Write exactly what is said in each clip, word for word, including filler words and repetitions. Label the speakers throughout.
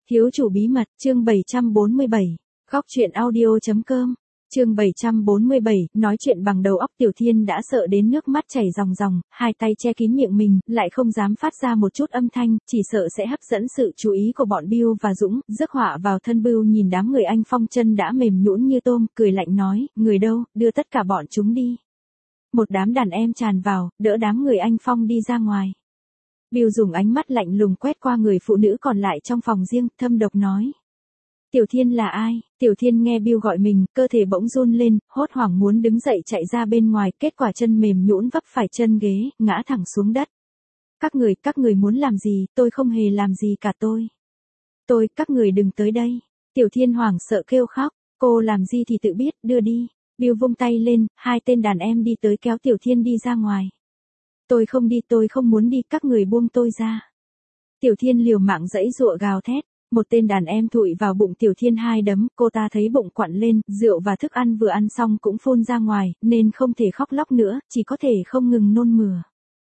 Speaker 1: Thiếu chủ bí mật, chương bảy trăm bốn mươi bảy. Góc truyện audio chấm com. Chương bảy trăm bốn mươi bảy, nói chuyện bằng đầu óc. Tiểu Thiên đã sợ đến nước mắt chảy ròng ròng, hai tay che kín miệng mình, lại không dám phát ra một chút âm thanh, chỉ sợ sẽ hấp dẫn sự chú ý của bọn Bưu và Dũng. Rước họa vào thân Bưu nhìn đám người anh Phong chân đã mềm nhũn như tôm, cười lạnh nói, người đâu, đưa tất cả bọn chúng đi. Một đám đàn em tràn vào, đỡ đám người anh Phong đi ra ngoài. Bưu dùng ánh mắt lạnh lùng quét qua người phụ nữ còn lại trong phòng riêng, thâm độc nói. Tiểu Thiên là ai? Tiểu Thiên nghe Bưu gọi mình, cơ thể bỗng run lên, hốt hoảng muốn đứng dậy chạy ra bên ngoài, kết quả chân mềm nhũn vấp phải chân ghế, ngã thẳng xuống đất. Các người, các người muốn làm gì, tôi không hề làm gì cả tôi. Tôi, các người đừng tới đây. Tiểu Thiên hoảng sợ kêu khóc, cô làm gì thì tự biết, đưa đi. Bưu vung tay lên, hai tên đàn em đi tới kéo Tiểu Thiên đi ra ngoài. Tôi không đi, tôi không muốn đi, các người buông tôi ra. Tiểu Thiên liều mạng giãy giụa gào thét, một tên đàn em thụi vào bụng Tiểu Thiên hai đấm, cô ta thấy bụng quặn lên, rượu và thức ăn vừa ăn xong cũng phun ra ngoài, nên không thể khóc lóc nữa, chỉ có thể không ngừng nôn mửa.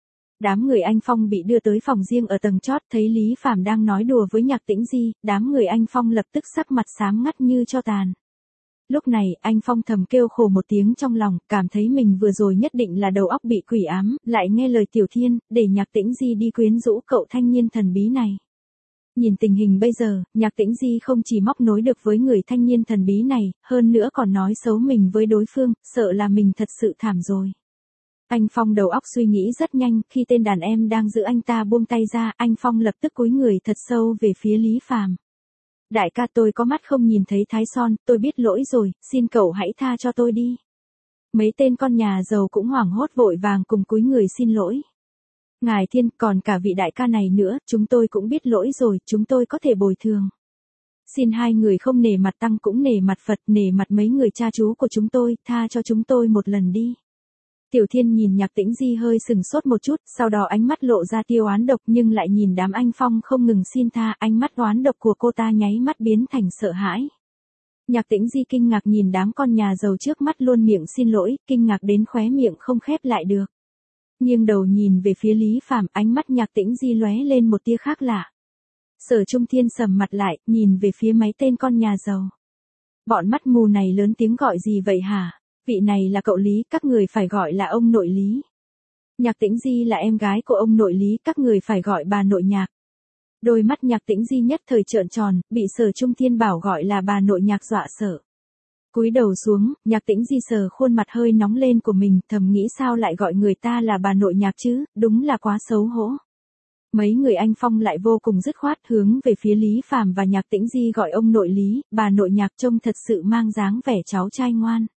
Speaker 1: Đám người anh Phong bị đưa tới phòng riêng ở tầng chót, thấy Lý Phàm đang nói đùa với Nhạc Tĩnh Di, đám người anh Phong lập tức sắc mặt xám ngắt như tro tàn. Lúc này, anh Phong thầm kêu khổ một tiếng trong lòng, cảm thấy mình vừa rồi nhất định là đầu óc bị quỷ ám, lại nghe lời Tiểu Thiên, để Nhạc Tĩnh Di đi quyến rũ cậu thanh niên thần bí này. Nhìn tình hình bây giờ, Nhạc Tĩnh Di không chỉ móc nối được với người thanh niên thần bí này, hơn nữa còn nói xấu mình với đối phương, sợ là mình thật sự thảm rồi. Anh Phong đầu óc suy nghĩ rất nhanh, khi tên đàn em đang giữ anh ta buông tay ra, anh Phong lập tức cúi người thật sâu về phía Lý Phàm. Đại ca, tôi có mắt không nhìn thấy thái son, tôi biết lỗi rồi, xin cậu hãy tha cho tôi đi. Mấy tên con nhà giàu cũng hoảng hốt vội vàng cùng cúi người xin lỗi. Ngài Thiên, còn cả vị đại ca này nữa, chúng tôi cũng biết lỗi rồi, chúng tôi có thể bồi thường. Xin hai người không nể mặt Tăng cũng nể mặt Phật, nể mặt mấy người cha chú của chúng tôi, tha cho chúng tôi một lần đi. Tiểu Thiên nhìn Nhạc Tĩnh Di hơi sừng sốt một chút, sau đó ánh mắt lộ ra tia oán độc, nhưng lại nhìn đám anh Phong không ngừng xin tha, ánh mắt oán độc của cô ta nháy mắt biến thành sợ hãi. Nhạc Tĩnh Di kinh ngạc nhìn đám con nhà giàu trước mắt luôn miệng xin lỗi, kinh ngạc đến khóe miệng không khép lại được. Nghiêng đầu nhìn về phía Lý Phàm, ánh mắt Nhạc Tĩnh Di lóe lên một tia khác lạ. Sở Trung Thiên sầm mặt lại, nhìn về phía mấy tên con nhà giàu. Bọn mắt mù này lớn tiếng gọi gì vậy hả? Vị này là cậu Lý, các người phải gọi là ông nội Lý. Nhạc Tĩnh Di là em gái của ông nội Lý, các người phải gọi bà nội Nhạc. Đôi mắt Nhạc Tĩnh Di nhất thời trợn tròn, bị Sở Trung Thiên bảo gọi là bà nội Nhạc dọa sợ. Cúi đầu xuống, Nhạc Tĩnh Di sờ khuôn mặt hơi nóng lên của mình, thầm nghĩ sao lại gọi người ta là bà nội Nhạc chứ, đúng là quá xấu hổ. Mấy người anh Phong lại vô cùng dứt khoát hướng về phía Lý Phàm và Nhạc Tĩnh Di gọi ông nội Lý, bà nội Nhạc trông thật sự mang dáng vẻ cháu trai ngoan.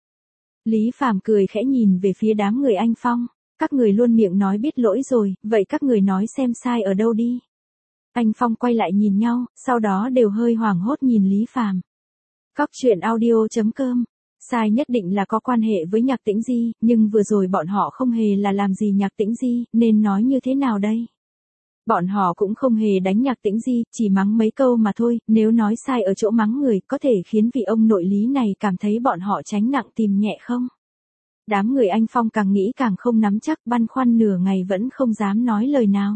Speaker 1: Lý Phàm cười khẽ nhìn về phía đám người anh Phong, các người luôn miệng nói biết lỗi rồi, vậy các người nói xem sai ở đâu đi. Anh Phong quay lại nhìn nhau, sau đó đều hơi hoảng hốt nhìn Lý Phàm. Góc truyện audio chấm com. Sai nhất định là có quan hệ với Nhạc Tĩnh Di, nhưng vừa rồi bọn họ không hề là làm gì Nhạc Tĩnh Di, nên nói như thế nào đây? Bọn họ cũng không hề đánh Nhạc Tĩnh Di, chỉ mắng mấy câu mà thôi, nếu nói sai ở chỗ mắng người, có thể khiến vị ông nội Lý này cảm thấy bọn họ tránh nặng tìm nhẹ không? Đám người anh Phong càng nghĩ càng không nắm chắc, băn khoăn nửa ngày vẫn không dám nói lời nào.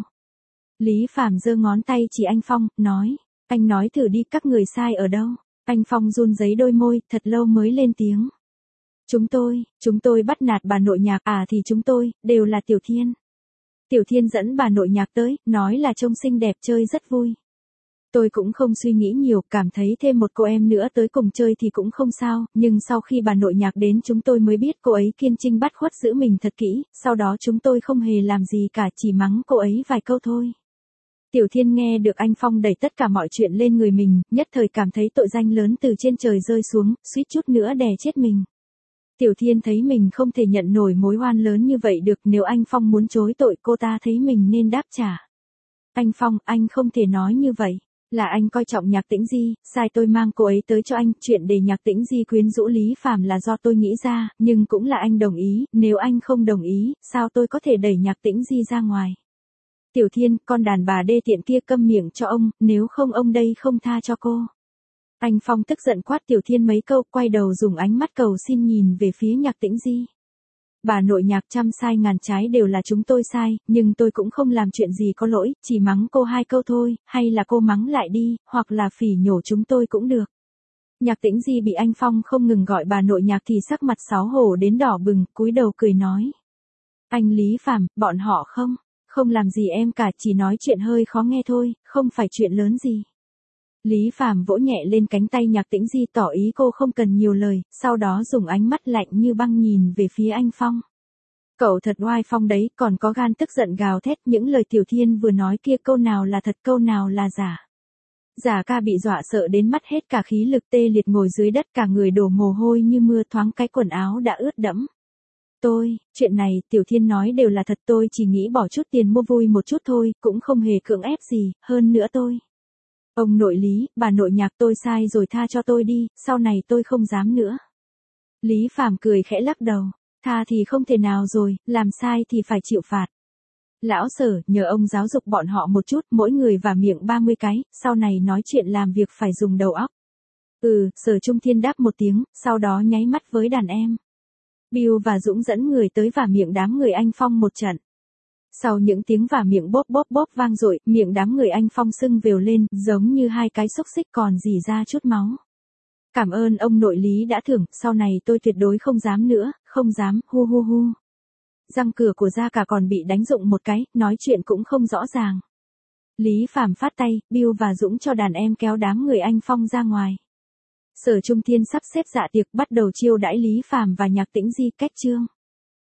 Speaker 1: Lý Phàm giơ ngón tay chỉ anh Phong, nói, anh nói thử đi, các người sai ở đâu? Anh Phong run rẩy đôi môi, thật lâu mới lên tiếng. Chúng tôi, chúng tôi bắt nạt bà nội Nhạc, à thì chúng tôi, đều là Tiểu Thiên. Tiểu Thiên dẫn bà nội Nhạc tới, nói là trông xinh đẹp chơi rất vui. Tôi cũng không suy nghĩ nhiều, cảm thấy thêm một cô em nữa tới cùng chơi thì cũng không sao, nhưng sau khi bà nội Nhạc đến chúng tôi mới biết cô ấy kiên trinh bắt khuất giữ mình thật kỹ, sau đó chúng tôi không hề làm gì cả, chỉ mắng cô ấy vài câu thôi. Tiểu Thiên nghe được anh Phong đẩy tất cả mọi chuyện lên người mình, nhất thời cảm thấy tội danh lớn từ trên trời rơi xuống, suýt chút nữa đè chết mình. Tiểu Thiên thấy mình không thể nhận nổi mối oan lớn như vậy được, nếu anh Phong muốn chối tội cô ta thấy mình nên đáp trả. Anh Phong, anh không thể nói như vậy, là anh coi trọng Nhạc Tĩnh Di, sai tôi mang cô ấy tới cho anh, chuyện để Nhạc Tĩnh Di quyến rũ Lý Phàm là do tôi nghĩ ra, nhưng cũng là anh đồng ý, nếu anh không đồng ý, sao tôi có thể đẩy Nhạc Tĩnh Di ra ngoài. Tiểu Thiên, con đàn bà đê tiện kia câm miệng cho ông, nếu không ông đây không tha cho cô. Anh Phong tức giận quát Tiểu Thiên mấy câu, quay đầu dùng ánh mắt cầu xin nhìn về phía Nhạc Tĩnh Di. Bà nội Nhạc trăm sai ngàn trái đều là chúng tôi sai, nhưng tôi cũng không làm chuyện gì có lỗi, chỉ mắng cô hai câu thôi, hay là cô mắng lại đi, hoặc là phỉ nhổ chúng tôi cũng được. Nhạc Tĩnh Di bị anh Phong không ngừng gọi bà nội Nhạc thì sắc mặt xấu hổ đến đỏ bừng, cúi đầu cười nói. Anh Lý Phàm, bọn họ không, không làm gì em cả, chỉ nói chuyện hơi khó nghe thôi, không phải chuyện lớn gì. Lý Phàm vỗ nhẹ lên cánh tay Nhạc Tĩnh Di tỏ ý cô không cần nhiều lời, sau đó dùng ánh mắt lạnh như băng nhìn về phía anh Phong. Cậu thật oai phong đấy, còn có gan tức giận gào thét những lời Tiểu Thiên vừa nói kia câu nào là thật câu nào là giả. Giả ca bị dọa sợ đến mất hết cả khí lực tê liệt ngồi dưới đất cả người đổ mồ hôi như mưa thoáng cái quần áo đã ướt đẫm. Tôi, chuyện này Tiểu Thiên nói đều là thật tôi chỉ nghĩ bỏ chút tiền mua vui một chút thôi, cũng không hề cưỡng ép gì, hơn nữa tôi. Ông nội Lý, bà nội Nhạc tôi sai rồi tha cho tôi đi, sau này tôi không dám nữa. Lý Phàm cười khẽ lắc đầu, tha thì không thể nào rồi, làm sai thì phải chịu phạt. Lão Sở, nhờ ông giáo dục bọn họ một chút, mỗi người vả miệng ba mươi cái, sau này nói chuyện làm việc phải dùng đầu óc. Ừ, Sở Trung Thiên đáp một tiếng, sau đó nháy mắt với đàn em. Bill và Dũng dẫn người tới vả miệng đám người anh Phong một trận. Sau những tiếng vả miệng bóp bóp bóp vang dội, miệng đám người anh Phong sưng vèo lên, giống như hai cái xúc xích còn rỉ ra chút máu. Cảm ơn ông nội Lý đã thưởng, sau này tôi tuyệt đối không dám nữa, không dám, hu hu hu. Răng cửa của Gia Cả còn bị đánh rụng một cái, nói chuyện cũng không rõ ràng. Lý Phàm phát tay, Bill và Dũng cho đàn em kéo đám người anh Phong ra ngoài. Sở Trung Thiên sắp xếp dạ tiệc bắt đầu chiêu đãi Lý Phàm và Nhạc Tĩnh Di cách chương.